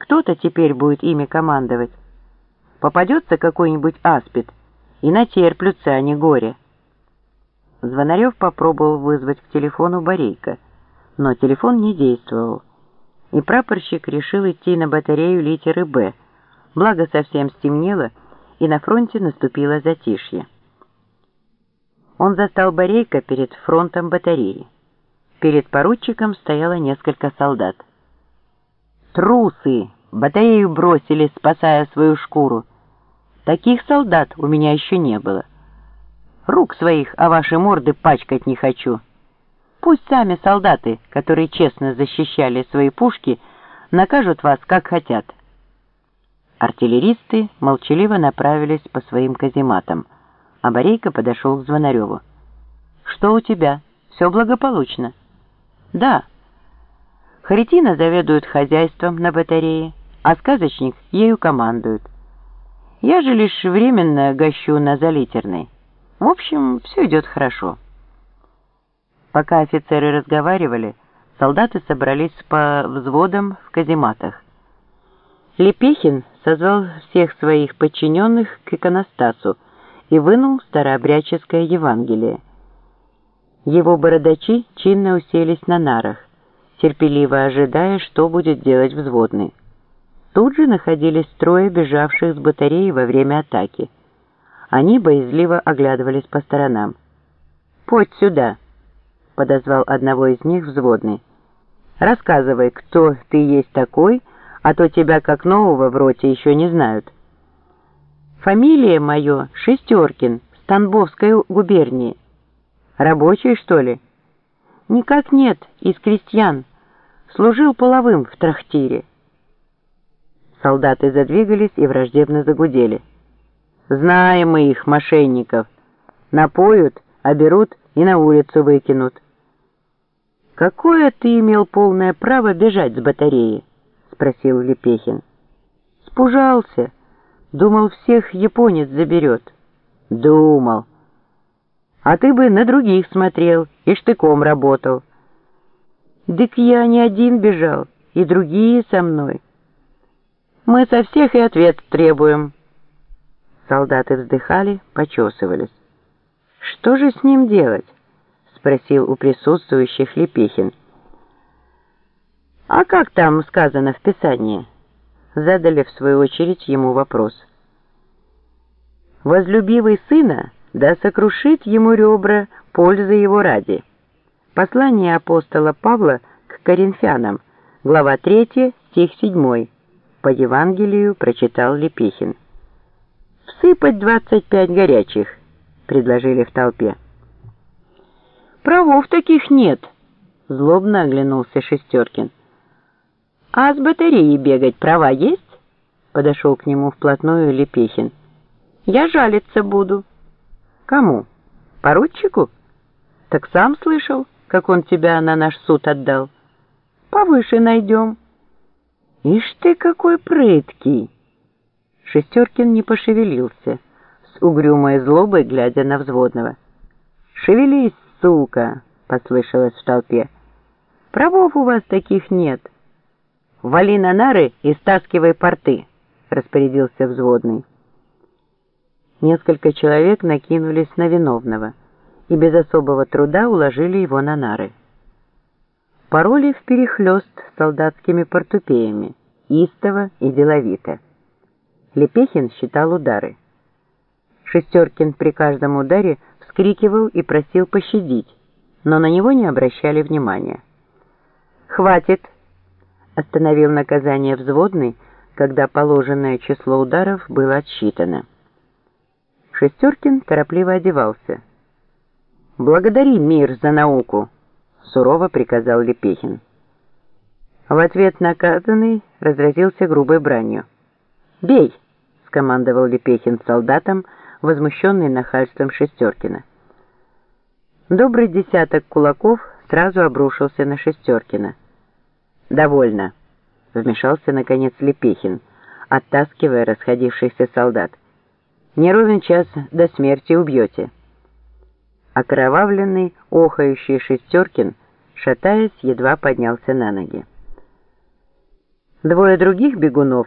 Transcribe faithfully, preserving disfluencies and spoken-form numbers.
кто-то теперь будет ими командовать. Попадется какой-нибудь аспид, и натерплются они горе. Звонарев попробовал вызвать к телефону Борейка, но телефон не действовал, и прапорщик решил идти на батарею литеры «Б», благо совсем стемнело, и на фронте наступило затишье. Он застал Борейка перед фронтом батареи. Перед поручиком стояло несколько солдат. «Трусы! Батарею бросили, спасая свою шкуру! Таких солдат у меня еще не было. Рук своих о ваши морды пачкать не хочу. Пусть сами солдаты, которые честно защищали свои пушки, накажут вас, как хотят». Артиллеристы молчаливо направились по своим казематам, а Борейко подошел к Звонареву. «Что у тебя? Все благополучно?» «Да. Харитина заведует хозяйством на батарее, а сказочник ею командует. Я же лишь временно гощу на залитерной. В общем, все идет хорошо». Пока офицеры разговаривали, солдаты собрались по взводам в казематах. Лепехин созвал всех своих подчиненных к иконостасу и вынул старообрядческое Евангелие. Его бородачи чинно уселись на нарах, терпеливо ожидая, что будет делать взводный. Тут же находились трое бежавших с батареи во время атаки. Они боязливо оглядывались по сторонам. «Подь сюда!» — подозвал одного из них взводный. «Рассказывай, кто ты есть такой, а то тебя как нового в роте еще не знают». «Фамилия моя Шестеркин, с Тамбовской губернии». «Рабочий, что ли?» «Никак нет, из крестьян. Служил половым в трактире». Солдаты задвигались и враждебно загудели. «Знаем мы их, мошенников. Напоют, оберут и на улицу выкинут». «Какое ты имел полное право бежать с батареи?» — спросил Лепехин. «Спужался. Думал, всех японец заберет». «Думал. А ты бы на других смотрел и штыком работал». «Дык я не один бежал, и другие со мной. Мы со всех и ответ требуем». Солдаты вздыхали, почесывались. «Что же с ним делать?» — спросил у присутствующих Лепехин. «А как там сказано в Писании?» — задали в свою очередь ему вопрос. «Возлюбивый сына, да сокрушит ему ребра, пользы его ради». Послание апостола Павла к Коринфянам, глава третья, стих седьмой. По Евангелию прочитал Лепехин. «Всыпать двадцать пять горячих», — предложили в толпе. «Правов таких нет», — злобно оглянулся Шестеркин. «А с батареи бегать права есть?» — подошел к нему вплотную Лепехин. «Я жалиться буду». «Кому? Поручику? Так сам слышал, как он тебя на наш суд отдал. Повыше найдем». «Ишь ты какой прыткий!» Шестеркин не пошевелился, с угрюмой злобой глядя на взводного. «Шевелись, сука!» — послышалось в толпе. «Правов у вас таких нет». «Вали на нары и стаскивай порты», — распорядился взводный. Несколько человек накинулись на виновного и без особого труда уложили его на нары. Пороли вперехлёст солдатскими портупеями, истово и деловито. Лепехин считал удары. Шестеркин при каждом ударе вскрикивал и просил пощадить, но на него не обращали внимания. «Хватит!» — остановил наказание взводный, когда положенное число ударов было отсчитано. Шестеркин торопливо одевался. «Благодари мир за науку!» — сурово приказал Лепехин. В ответ наказанный разразился грубой бранью. «Бей!» — скомандовал Лепехин солдатам, возмущенный нахальством Шестеркина. Добрый десяток кулаков сразу обрушился на Шестеркина. «Довольно!» — вмешался наконец Лепехин, оттаскивая расходившихся солдат. «Не ровен час до смерти убьете». Окровавленный, охающий Шестеркин, шатаясь, едва поднялся на ноги. Двое других бегунов